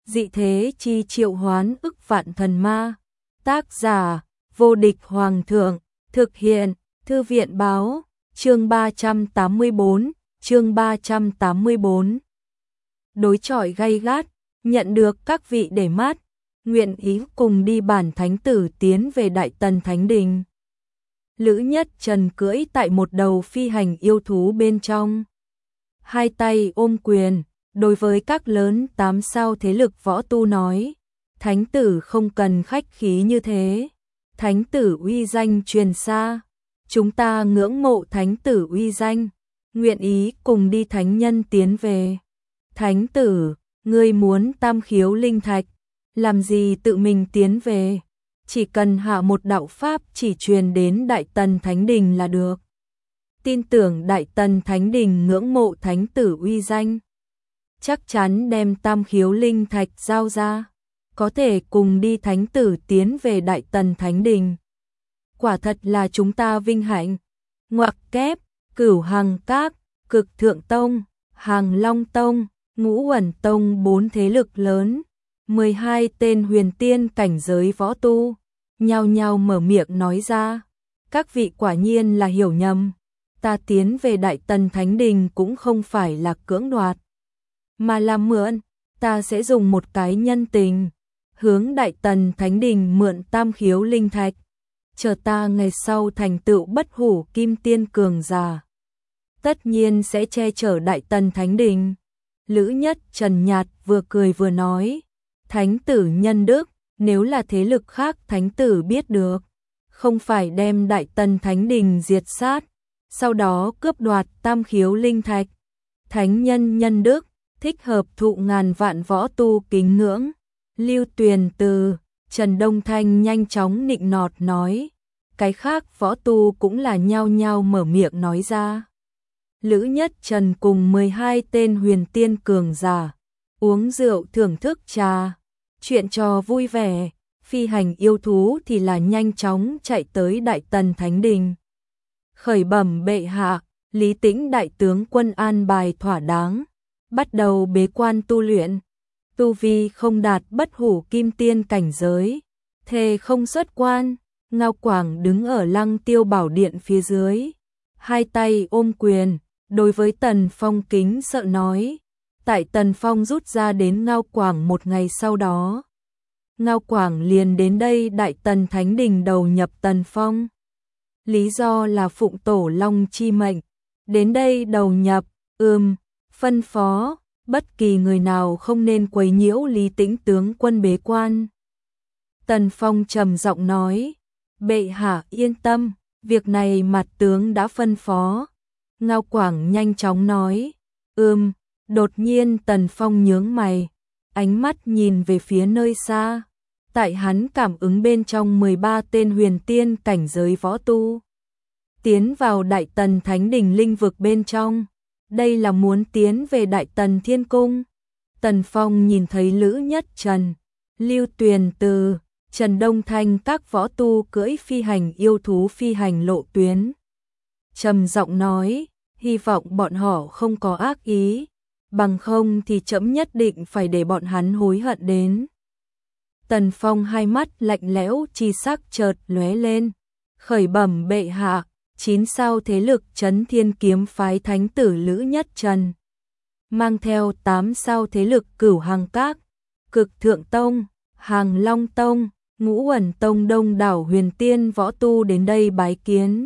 dị thế chi triệu hoán ức vạn thần ma. Tác giả, vô địch hoàng thượng, thực hiện, thư viện báo, chương 384, chương 384. Đối chọi gay gắt, nhận được các vị để mắt, nguyện ý cùng đi bản thánh tử tiến về Đại Tần Thánh Đình. Lữ Nhất Trần cưỡi tại một đầu phi hành yêu thú bên trong. Hai tay ôm quyền, đối với các lớn 8 sao thế lực võ tu nói, thánh tử không cần khách khí như thế. Thánh tử uy danh truyền xa, chúng ta ngưỡng mộ thánh tử uy danh, nguyện ý cùng đi thánh nhân tiến về. Thánh tử, ngươi muốn tam khiếu linh thạch, làm gì tự mình tiến về, chỉ cần hạ một đạo pháp chỉ truyền đến Đại Tần Thánh Đình là được. Tin tưởng Đại Tần Thánh Đình ngưỡng mộ thánh tử uy danh, chắc chắn đem tam khiếu linh thạch giao ra, có thể cùng đi thánh tử tiến về Đại Tần Thánh Đình. Quả thật là chúng ta vinh hạnh. Ngoặc kép, Cửu Hằng Các, Cực Thượng Tông, Hàng Long Tông, Ngũ Uẩn Tông 4 thế lực lớn, 12 tên huyền tiên cảnh giới võ tu, nhao nhao mở miệng nói ra. Các vị quả nhiên là hiểu nhầm, ta tiến về Đại Tần Thánh Đình cũng không phải là cưỡng đoạt, mà là mượn, ta sẽ dùng một cái nhân tình, hướng Đại Tần Thánh Đình mượn tam khiếu linh thạch, chờ ta ngày sau thành tựu bất hủ kim tiên cường giả, tất nhiên sẽ che chở Đại Tần Thánh Đình. Lữ Nhất Trần nhạt vừa cười vừa nói, thánh tử nhân đức, nếu là thế lực khác thánh tử biết được, không phải đem Đại Tần Thánh Đình diệt sát, sau đó cướp đoạt tam khiếu linh thạch. Thánh nhân nhân đức, thích hợp thụ ngàn vạn võ tu kính ngưỡng. Lưu Tuyền từ, Trần Đông Thanh nhanh chóng nịnh nọt nói, cái khác võ tu cũng là nhao nhao mở miệng nói ra. Lữ Nhất Trần cùng 12 tên huyền tiên cường giả, uống rượu thưởng thức trà, chuyện trò vui vẻ, phi hành yêu thú thì là nhanh chóng chạy tới Đại Tần Thánh Đình. Khởi bẩm bệ hạ, Lý Tĩnh đại tướng quân an bài thỏa đáng, bắt đầu bế quan tu luyện. Tu vi không đạt bất hủ kim tiên cảnh giới, thề không xuất quan. Ngao Quảng đứng ở Lăng Tiêu Bảo Điện phía dưới, hai tay ôm quyền, đối với Tần Phong kính sợ nói. Tại Tần Phong rút ra đến Ngao Quảng một ngày sau đó, Ngao Quảng liền đến đây Đại Tần Thánh Đình đầu nhập Tần Phong. Lý do là phụng tổ long chi mệnh, đến đây đầu nhập, phân phó, bất kỳ người nào không nên quấy nhiễu Lý Tĩnh tướng quân bế quan. Tần Phong trầm giọng nói, bệ hạ yên tâm, việc này mặt tướng đã phân phó. Ngao Quảng nhanh chóng nói, đột nhiên Tần Phong nhướng mày, ánh mắt nhìn về phía nơi xa, tại hắn cảm ứng bên trong 13 tên huyền tiên cảnh giới võ tu, tiến vào Đại Tần Thánh Đình linh vực bên trong. Đây là muốn tiến về Đại Tần Thiên Cung. Tần Phong nhìn thấy Lữ Nhất Trần, Lưu Tuyền từ, Trần Đông Thanh các võ tu cưỡi phi hành yêu thú phi hành lộ tuyến. Trầm giọng nói, hy vọng bọn họ không có ác ý, bằng không thì trẫm nhất định phải để bọn hắn hối hận đến. Tần Phong hai mắt lạnh lẽo chi sắc chợt lóe lên, khởi bẩm bệ hạ, 9 sao thế lực Chấn Thiên Kiếm phái thánh tử Lữ Nhất Trần, mang theo 8 sao thế lực Cửu Hằng Các, Cực Thượng Tông, Hàng Long Tông, Ngũ Uẩn Tông đông đảo huyền tiên võ tu đến đây bái kiến.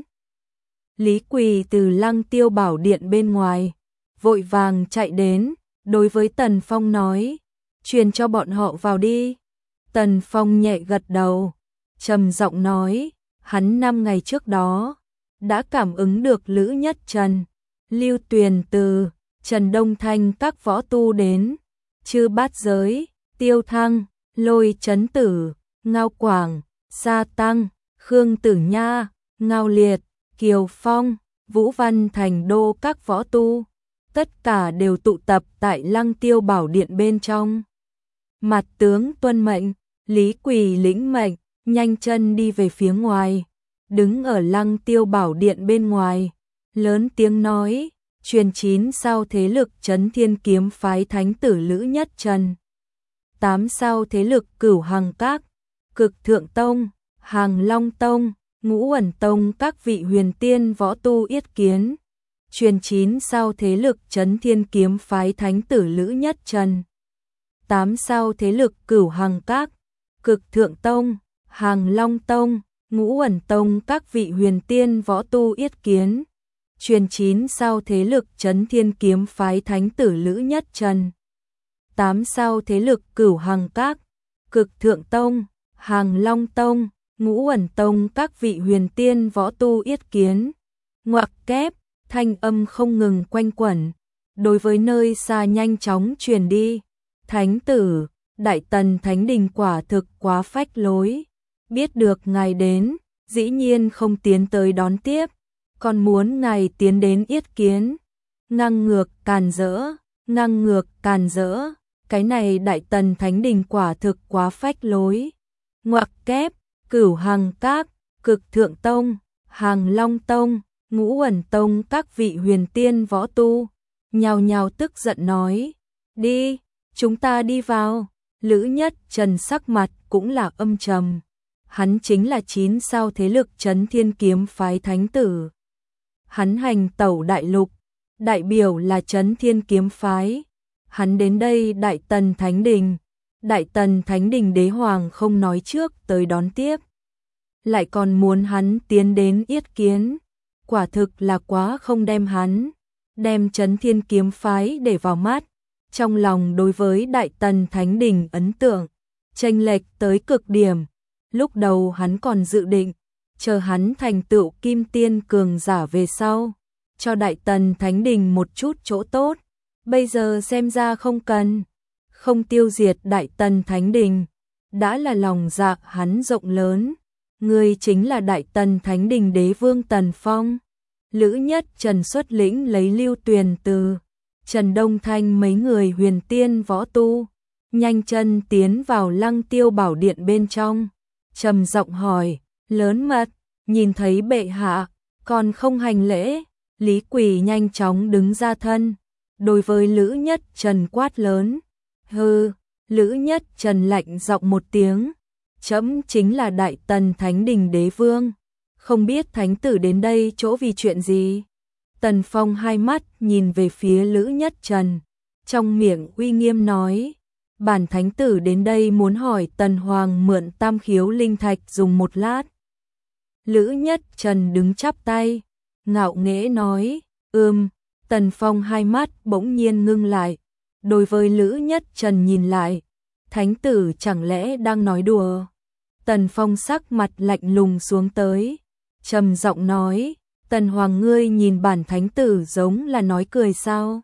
Lý Quỳ từ Lăng Tiêu Bảo Điện bên ngoài, vội vàng chạy đến, đối với Tần Phong nói, truyền cho bọn họ vào đi. Tần Phong nhẹ gật đầu, trầm giọng nói, hắn 5 ngày trước đó đã cảm ứng được Lữ Nhất Trần, Lưu Tuyền từ, Trần Đông Thanh các võ tu đến, Chư Bát Giới, Tiêu Thăng, Lôi Chấn Tử, Ngao Quảng, Sa Tăng, Khương Tử Nha, Ngao Liệt, Kiều Phong, Vũ Văn Thành Đô các võ tu, tất cả đều tụ tập tại Lăng Tiêu Bảo Điện bên trong. Mặt tướng tuân mệnh, Lý Quỳ lĩnh mệnh, nhanh chân đi về phía ngoài, đứng ở Lăng Tiêu Bảo Điện bên ngoài, lớn tiếng nói, truyền 9 sao thế lực Chấn Thiên Kiếm phái thánh tử Lữ Nhất Trần. 8 sao thế lực Cửu Hằng Các, Cực Thượng Tông, Hàng Long Tông, Ngũ Uẩn Tông các vị huyền tiên võ tu yết kiến. Truyền 9 sao thế lực Chấn Thiên Kiếm phái thánh tử Lữ Nhất Trần. 8 sao thế lực Cửu Hằng Các, Cực Thượng Tông, Hàng Long Tông, Ngũ Uẩn Tông các vị huyền tiên võ tu yết kiến. Truyền 9 sao thế lực Chấn Thiên Kiếm phái thánh tử Lữ Nhất Trần. 8 sao thế lực Cửu Hằng Các, Cực Thượng Tông, Hàng Long Tông, Ngũ Uẩn Tông các vị huyền tiên võ tu yết kiến. Ngoặc kép, thanh âm không ngừng quanh quẩn, đối với nơi xa nhanh chóng truyền đi. Thánh tử, Đại Tần Thánh Đình quả thực quá phách lối. Biết được ngài đến, dĩ nhiên không tiến tới đón tiếp, còn muốn ngài tiến đến yết kiến. Ngang ngược càn rỡ, ngang ngược càn rỡ, cái này Đại Tần Thánh Đình quả thực quá phách lối. Ngoặc kép, Cửu Hằng Các, Cực Thượng Tông, Hàng Long Tông, Ngũ Uẩn Tông các vị huyền tiên võ tu, nhao nhao tức giận nói, đi, chúng ta đi vào. Lữ Nhất Trần sắc mặt cũng là âm trầm. Hắn chính là 9 sao thế lực Chấn Thiên Kiếm phái thánh tử. Hắn hành tẩu đại lục, đại biểu là Chấn Thiên Kiếm phái. Hắn đến đây Đại Tần Thánh Đình. Đại Tần Thánh Đình đế hoàng không nói trước tới đón tiếp, lại còn muốn hắn tiến đến yết kiến. Quả thực là quá không đem hắn, đem Chấn Thiên Kiếm phái để vào mắt. Trong lòng đối với Đại Tần Thánh Đình ấn tượng chênh lệch tới cực điểm. Lúc đầu hắn còn dự định chờ hắn thành tựu kim tiên cường giả về sau, cho Đại Tần Thánh Đình một chút chỗ tốt. Bây giờ xem ra không cần, không tiêu diệt Đại Tần Thánh Đình, đã là lòng dạ hắn rộng lớn. Người chính là Đại Tần Thánh Đình đế vương Tần Phong. Lữ Nhất Trần xuất lĩnh lấy Lưu Tuyền từ Trần Đông Thanh mấy người huyền tiên võ tu, nhanh chân tiến vào Lăng Tiêu Bảo Điện bên trong, trầm giọng hỏi, lớn mật, nhìn thấy bệ hạ, còn không hành lễ. Lý Quỳ nhanh chóng đứng ra thân, đối với Lữ Nhất Trần quát lớn, hừ. Lữ Nhất Trần lạnh giọng một tiếng, trẫm chính là Đại Tần Thánh Đình đế vương, không biết thánh tử đến đây chỗ vì chuyện gì. Tần Phong hai mắt nhìn về phía Lữ Nhất Trần, trong miệng uy nghiêm nói, bản thánh tử đến đây muốn hỏi Tần Hoàng mượn Tam Khiếu Linh Thạch dùng một lát. Lữ Nhất Trần đứng chắp tay, ngạo nghễ nói, Tần Phong hai mắt bỗng nhiên ngưng lại, đối với Lữ Nhất Trần nhìn lại, thánh tử chẳng lẽ đang nói đùa. Tần Phong sắc mặt lạnh lùng xuống tới, trầm giọng nói, Tần Hoàng ngươi nhìn bản thánh tử giống là nói cười sao?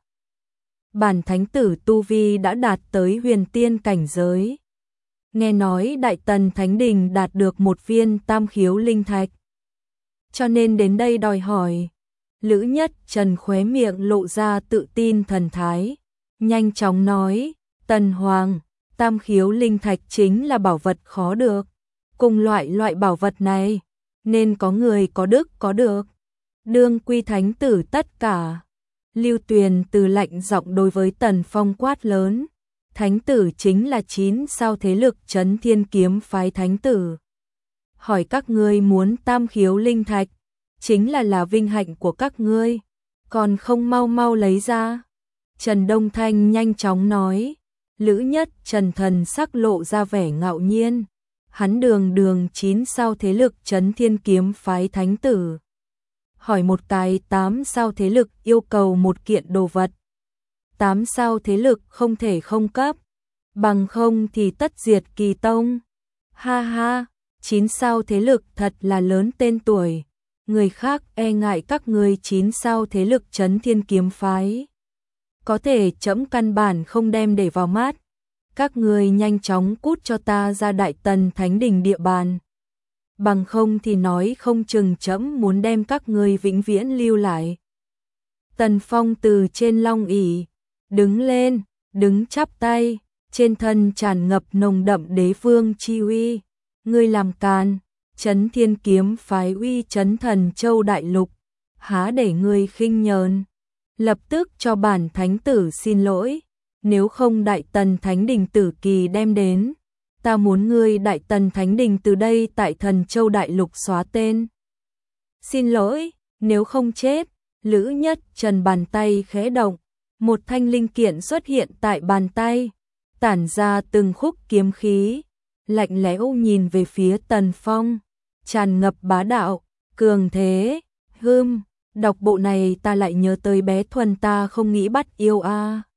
Bản thánh tử tu vi đã đạt tới huyền tiên cảnh giới. Nghe nói Đại Tần Thánh Đình đạt được một viên Tam Khiếu Linh Thạch, cho nên đến đây đòi hỏi. Lữ Nhất Trần khóe miệng lộ ra tự tin thần thái, nhanh chóng nói, Tần Hoàng, Tam Khiếu Linh Thạch chính là bảo vật khó được. Cùng loại bảo vật này, nên có người có đức có được. Đương quy thánh tử tất cả. Lưu Tuyền từ lạnh giọng đối với Tần Phong quát lớn, thánh tử chính là 9 sao thế lực Chấn Thiên Kiếm phái thánh tử. Hỏi các ngươi muốn Tam Khiếu Linh Thạch, chính là vinh hạnh của các ngươi, còn không mau mau lấy ra. Trần Đông Thanh nhanh chóng nói. Lữ Nhất Trần thần sắc lộ ra vẻ ngạo nhiên, hắn đường 9 sao thế lực Chấn Thiên Kiếm phái thánh tử. Hỏi một cái 8 sao thế lực yêu cầu một kiện đồ vật. 8 sao thế lực không thể không cấp, bằng không thì tất diệt Kỳ Tông. Ha ha, 9 sao thế lực thật là lớn tên tuổi, người khác e ngại các ngươi 9 sao thế lực Chấn Thiên Kiếm phái. Có thể trẫm căn bản không đem để vào mắt. Các ngươi nhanh chóng cút cho ta ra Đại Tần Thánh Đình địa bàn. Bằng không thì nói không chừng trẫm muốn đem các ngươi vĩnh viễn lưu lại. Tần Phong từ trên long ỷ đứng lên, đứng chắp tay, trên thân tràn ngập nồng đậm đế vương chi uy. Ngươi làm càn, Chấn Thiên Kiếm phái uy chấn Thần Châu đại lục, há để ngươi khinh nhờn. Lập tức cho bản thánh tử xin lỗi. nếu không Đại Tần Thánh Đình tử kỳ đem đến, ta muốn ngươi Đại Tần Thánh Đình từ đây tại Thần Châu Đại Lục xóa tên. Xin lỗi, nếu không chết. Lữ Nhất Trần bàn tay khẽ động, một thanh linh kiện xuất hiện tại bàn tay, tản ra từng khúc kiếm khí, lạnh lẽo nhìn về phía Tần Phong, tràn ngập bá đạo, cường thế. Đọc bộ này ta lại nhớ tới bé Thuần ta không nghĩ bắt yêu a.